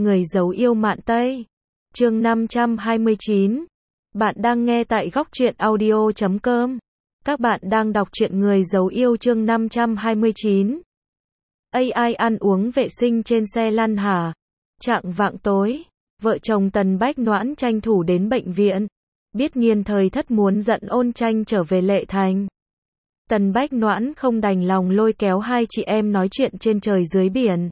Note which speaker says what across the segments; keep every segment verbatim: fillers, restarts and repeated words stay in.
Speaker 1: Người giấu yêu mạn Tây. Chương năm trăm hai mươi chín. Bạn đang nghe tại góc truyện audio chấm com. Các bạn đang đọc truyện Người giấu yêu chương năm trăm hai mươi chín. a i ăn uống vệ sinh trên xe lăn hả? Chạng vạng tối, vợ chồng Tần Bách Noãn tranh thủ đến bệnh viện. Biết Nghiên thời thất muốn dẫn Ôn Tranh trở về Lệ Thành. Tần Bách Noãn không đành lòng lôi kéo hai chị em nói chuyện trên trời dưới biển.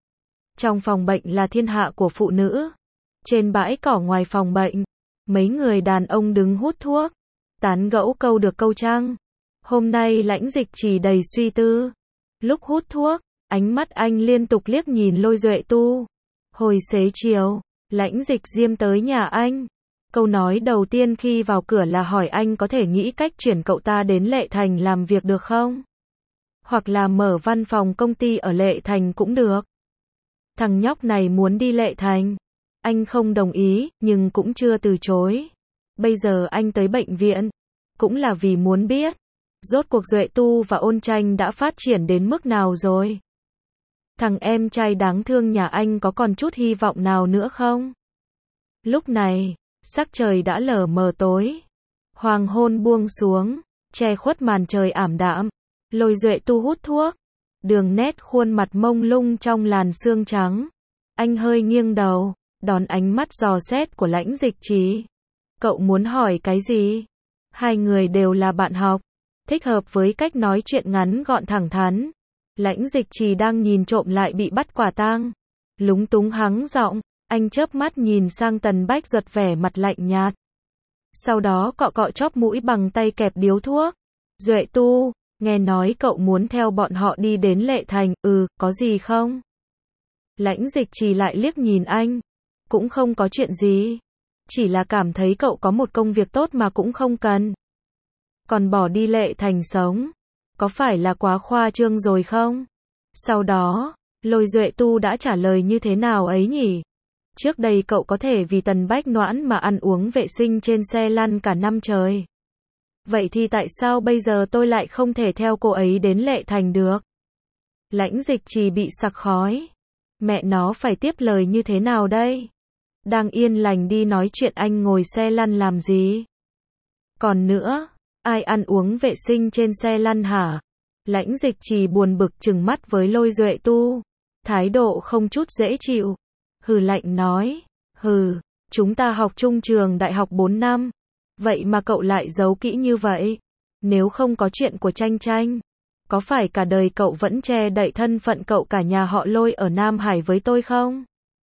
Speaker 1: Trong phòng bệnh là thiên hạ của phụ nữ. Trên bãi cỏ ngoài phòng bệnh, mấy người đàn ông đứng hút thuốc, tán gẫu câu được câu trăng. Hôm nay Lãnh Dịch Trì đầy suy tư. Lúc hút thuốc, ánh mắt anh liên tục liếc nhìn Lôi Duệ Tu. Hồi xế chiều, Lãnh Dịch Diêm tới nhà anh. Câu nói đầu tiên khi vào cửa là hỏi anh có thể nghĩ cách chuyển cậu ta đến Lệ Thành làm việc được không? Hoặc là mở văn phòng công ty ở Lệ Thành cũng được. Thằng nhóc này muốn đi Lệ Thành. Anh không đồng ý, nhưng cũng chưa từ chối. Bây giờ anh tới bệnh viện, cũng là vì muốn biết, rốt cuộc Duệ Tu và Ôn Tranh đã phát triển đến mức nào rồi? Thằng em trai đáng thương nhà anh có còn chút hy vọng nào nữa không? Lúc này, sắc trời đã lờ mờ tối. Hoàng hôn buông xuống, che khuất màn trời ảm đạm. Lôi Duệ Tu hút thuốc. Đường nét khuôn mặt mông lung trong làn sương trắng. Anh hơi nghiêng đầu, đón ánh mắt dò xét của Lãnh Dịch Trì. Cậu muốn hỏi cái gì? Hai người đều là bạn học, thích hợp với cách nói chuyện ngắn gọn thẳng thắn. Lãnh Dịch Trì đang nhìn trộm lại bị bắt quả tang. Lúng túng hắng giọng, anh chớp mắt nhìn sang Tần Bách Duật vẻ mặt lạnh nhạt. Sau đó cọ cọ chóp mũi bằng tay kẹp điếu thuốc. Duệ Tu, nghe nói cậu muốn theo bọn họ đi đến Lệ Thành, ừ, có gì không? Lãnh Dịch Trì lại liếc nhìn anh. Cũng không có chuyện gì. Chỉ là cảm thấy cậu có một công việc tốt mà cũng không cần. Còn bỏ đi Lệ Thành sống. Có phải là quá khoa trương rồi không? Sau đó, Lôi Duệ Tu đã trả lời như thế nào ấy nhỉ? Trước đây cậu có thể vì Tần Bách Noãn mà ăn uống vệ sinh trên xe lăn cả năm trời. Vậy thì tại sao bây giờ tôi lại không thể theo cô ấy đến Lệ Thành được? Lãnh Dịch Trì bị sặc khói. Mẹ nó phải tiếp lời như thế nào đây? Đang yên lành đi nói chuyện anh ngồi xe lăn làm gì? Còn nữa, ai ăn uống vệ sinh trên xe lăn hả? Lãnh Dịch Trì buồn bực trừng mắt với Lôi Duệ Tu. Thái độ không chút dễ chịu. Hừ lạnh nói. Hừ, chúng ta học chung trường đại học bốn năm. Vậy mà cậu lại giấu kỹ như vậy. Nếu không có chuyện của Tranh Tranh, có phải cả đời cậu vẫn che đậy thân phận cậu cả nhà họ Lôi ở Nam Hải với tôi không?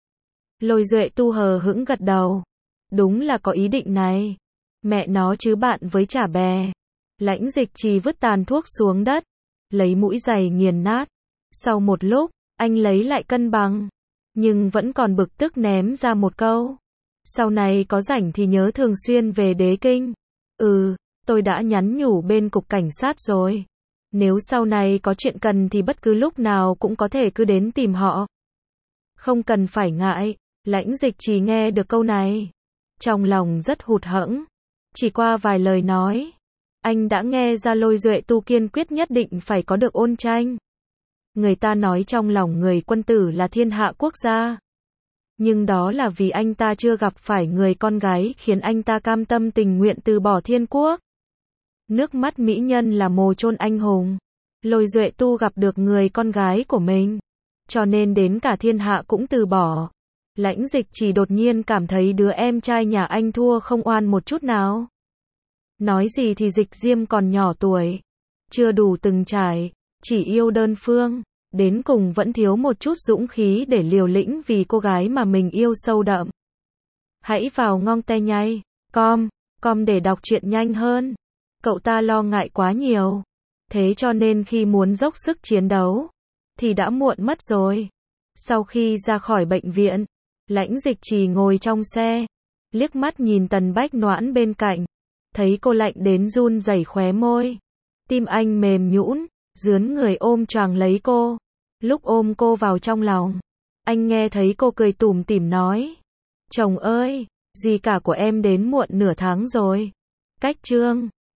Speaker 1: Lôi Duệ Tu hờ hững gật đầu. Đúng là có ý định này. Mẹ nó chứ bạn với chả bè. Lãnh Dịch Trì vứt tàn thuốc xuống đất, lấy mũi giày nghiền nát. Sau một lúc, anh lấy lại cân bằng, nhưng vẫn còn bực tức ném ra một câu. Sau này có rảnh thì nhớ thường xuyên về Đế Kinh. Ừ, tôi đã nhắn nhủ bên cục cảnh sát rồi. Nếu sau này có chuyện cần thì bất cứ lúc nào cũng có thể cứ đến tìm họ. Không cần phải ngại. Lãnh Dịch Trì nghe được câu này, trong lòng rất hụt hẫng. Chỉ qua vài lời nói, anh đã nghe ra Lôi Duệ Tu kiên quyết nhất định phải có được Ôn Tranh. Người ta nói trong lòng người quân tử là thiên hạ quốc gia. Nhưng đó là vì anh ta chưa gặp phải người con gái khiến anh ta cam tâm tình nguyện từ bỏ thiên quốc. Nước mắt mỹ nhân là mồ chôn anh hùng. Lôi Duệ Tu gặp được người con gái của mình, cho nên đến cả thiên hạ cũng từ bỏ. Lãnh Dịch Trì đột nhiên cảm thấy đứa em trai nhà anh thua không oan một chút nào. Nói gì thì Dịch Diêm còn nhỏ tuổi, chưa đủ từng trải, chỉ yêu đơn phương, đến cùng vẫn thiếu một chút dũng khí để liều lĩnh vì cô gái mà mình yêu sâu đậm. Hãy vào ngong te nhây, com, com để đọc truyện nhanh hơn. Cậu ta lo ngại quá nhiều, thế cho nên khi muốn dốc sức chiến đấu, thì đã muộn mất rồi. Sau khi ra khỏi bệnh viện, Lãnh Dịch Trì ngồi trong xe, liếc mắt nhìn Tần Bách Noãn bên cạnh, thấy cô lạnh đến run rẩy khóe môi. Tim anh mềm nhũn, rướn người ôm choàng lấy cô. Lúc ôm cô vào trong lòng, anh nghe thấy cô cười tủm tỉm nói. Chồng ơi, dì cả của em đến muộn nửa tháng rồi. Cách chương